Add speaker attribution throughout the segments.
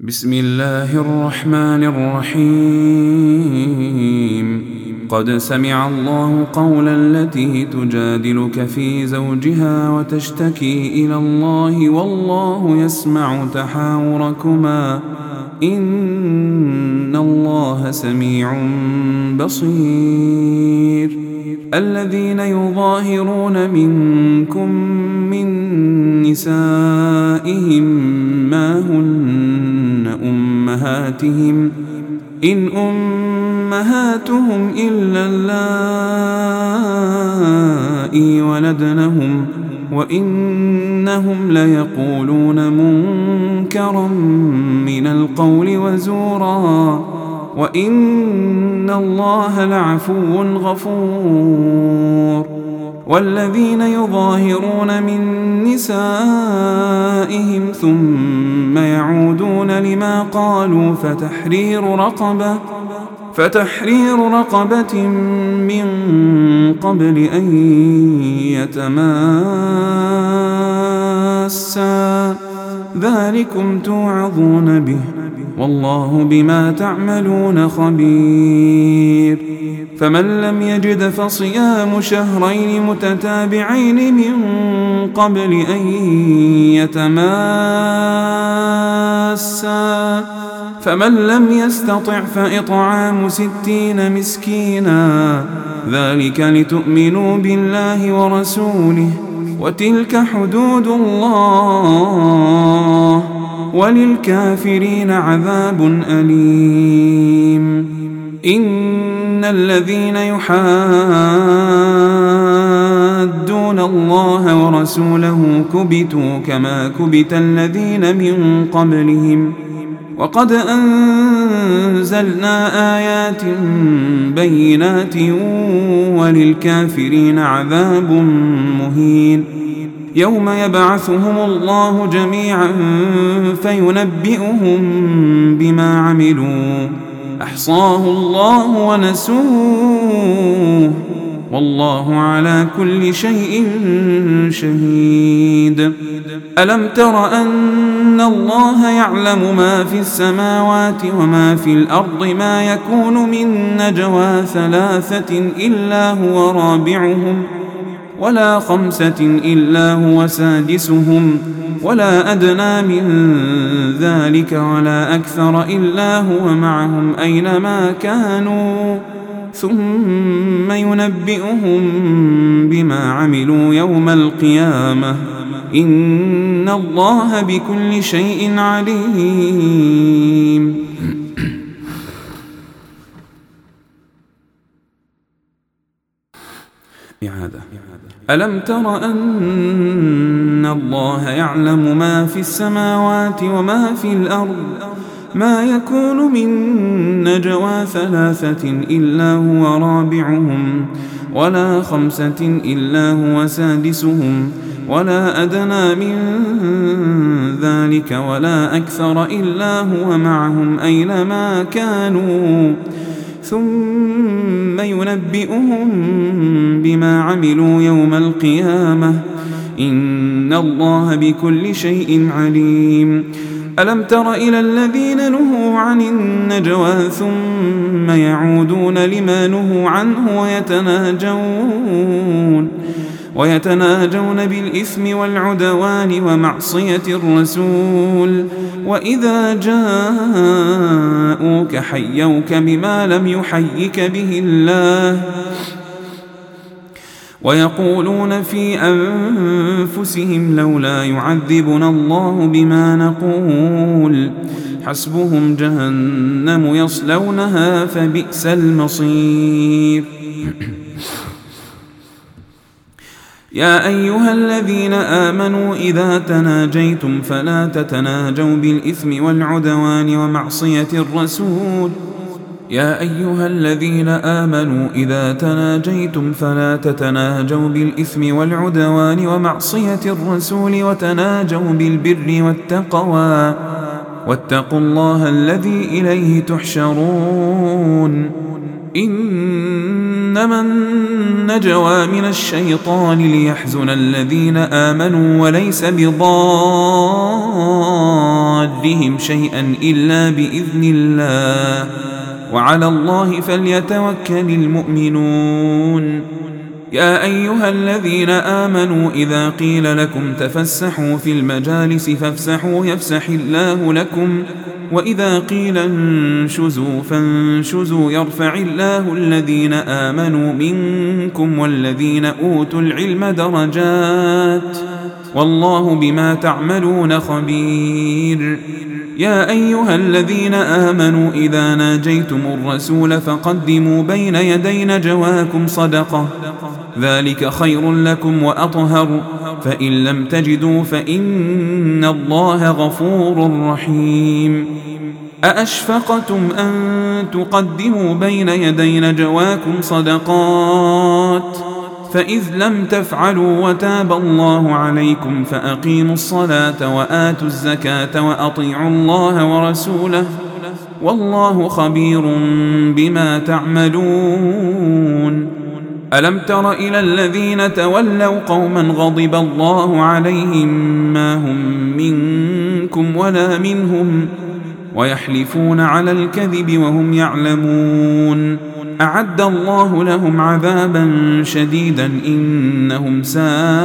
Speaker 1: بسم الله الرحمن الرحيم قد سمع الله قول التي تجادلك في زوجها وتشتكي إلى الله والله يسمع تحاوركما إن الله سميع بصير. الذين يظاهرون منكم من نسائهم ما هن أمهاتهم إن أمهاتهم إلا اللائي ولدنهم وإنهم ليقولون منكرا من القول وزورا وإن الله لعفو غفور. والذين يظاهرون من نسائهم ثم يعودون لما قالوا فتحرير رقبة من قبل أن يتماسا ذلكم توعظون به والله بما تعملون خبير. فمن لم يجد فصيام شهرين متتابعين من قبل أن يتماسا فمن لم يستطع فإطعام 60 مسكينا ذلك لتؤمنوا بالله ورسوله وتلك حدود الله وللكافرين عذاب أليم. إن الذين يحادون الله ورسوله كبتوا كما كبت الذين من قبلهم وقد أنزلنا آيات بينات وللكافرين عذاب مهين. يوم يبعثهم الله جميعا فينبئهم بما عملوا أحصاه الله ونسوه والله على كل شيء شهيد. ألم تر أن الله يعلم ما في السماوات وما في الأرض ما يكون من نجوى 3 إلا هو رابعهم ولا 5 إلا هو سادسهم ولا أدنى من ذلك ولا أكثر إلا هو معهم أينما كانوا ثم ينبئهم بما عملوا يوم القيامة إن الله بكل شيء عليم. ألم تر أن الله يعلم ما في السماوات وما في الأرض ما يكون من نجوى 3 إلا هو رابعهم ولا 5 إلا هو سادسهم ولا أدنى من ذلك ولا أكثر إلا هو معهم أينما كانوا ثم ينبئهم بما عملوا يوم القيامة إن الله بكل شيء عليم. ألم تر إلى الذين نهوا عن النجوى ثم يعودون لما نهوا عنه ويتناجون بالإثم والعدوان ومعصية الرسول وإذا جاءوك حيوك بما لم يحيك به الله ويقولون في أنفسهم لولا يعذبنا الله بما نقول حسبهم جهنم يصلونها فبئس المصير. يا أيها الذين آمنوا إذا تناجيتم فلا تتناجوا بالإثم والعدوان ومعصية الرسول وتناجوا بالبر والتقوى واتقوا الله الذي إليه تحشرون. إنما النجوى من الشيطان ليحزن الذين آمنوا وليس بضارهم رادهم شيئا إلا بإذن الله وعلى الله فليتوكل المؤمنون. يا أيها الذين آمنوا إذا قيل لكم تفسحوا في المجالس فافسحوا يفسح الله لكم وإذا قيل انشزوا فانشزوا يرفع الله الذين آمنوا منكم والذين أوتوا العلم درجات والله بما تعملون خبير. يا أيها الذين آمنوا إذا ناجيتم الرسول فقدموا بين يدي نجواكم صدقة ذلك خير لكم وأطهر فإن لم تجدوا فإن الله غفور رحيم. أأشفقتم أن تقدموا بين يدي نجواكم صدقات فإذ لم تفعلوا وتاب الله عليكم فأقيموا الصلاة وآتوا الزكاة وأطيعوا الله ورسوله والله خبير بما تعملون. ألم تر إلى الذين تولوا قوما غضب الله عليهم ما هم منكم ولا منهم ويحلفون على الكذب وهم يعلمون أعد الله لهم عذابا شديدا إنهم ساء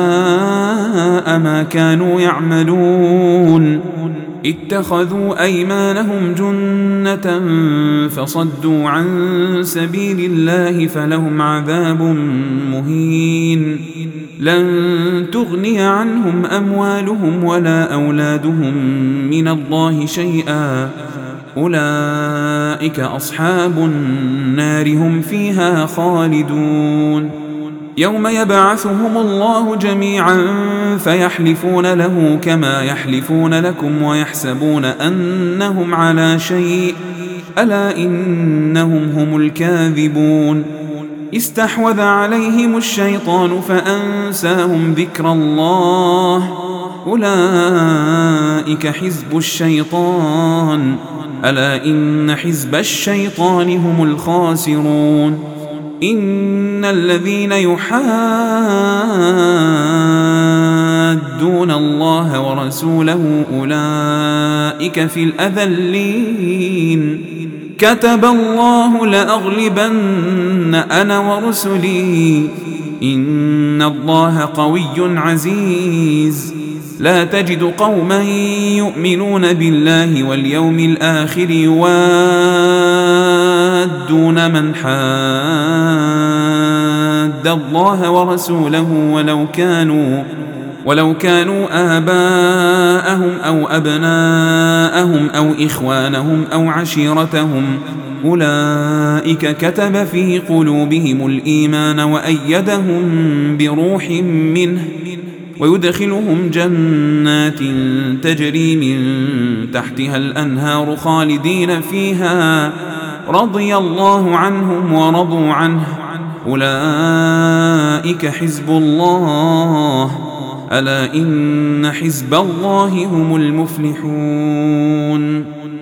Speaker 1: ما كانوا يعملون. اتخذوا أيمانهم جنة فصدوا عن سبيل الله فلهم عذاب مهين. لن تغني عنهم أموالهم ولا أولادهم من الله شيئا أولئك أصحاب النار هم فيها خالدون. يوم يبعثهم الله جميعا فيحلفون له كما يحلفون لكم ويحسبون أنهم على شيء ألا إنهم هم الكاذبون. استحوذ عليهم الشيطان فأنساهم ذكر الله أولئك حزب الشيطان ألا إن حزب الشيطان هم الخاسرون. إن الذين يحادون الله ورسوله أولئك في الأذلين. كتب الله لأغلبن أنا ورسلي إن الله قوي عزيز. لا تجد قوما يؤمنون بالله واليوم الآخر يوادون من حاد الله ورسوله ولو كانوا آباءهم أو أبناءهم أو إخوانهم أو عشيرتهم أولئك كتب في قلوبهم الإيمان وأيدهم بروح منه ويدخلهم جنات تجري من تحتها الأنهار خالدين فيها رضي الله عنهم ورضوا عنه أولئك حزب الله ألا إن حزب الله هم المفلحون.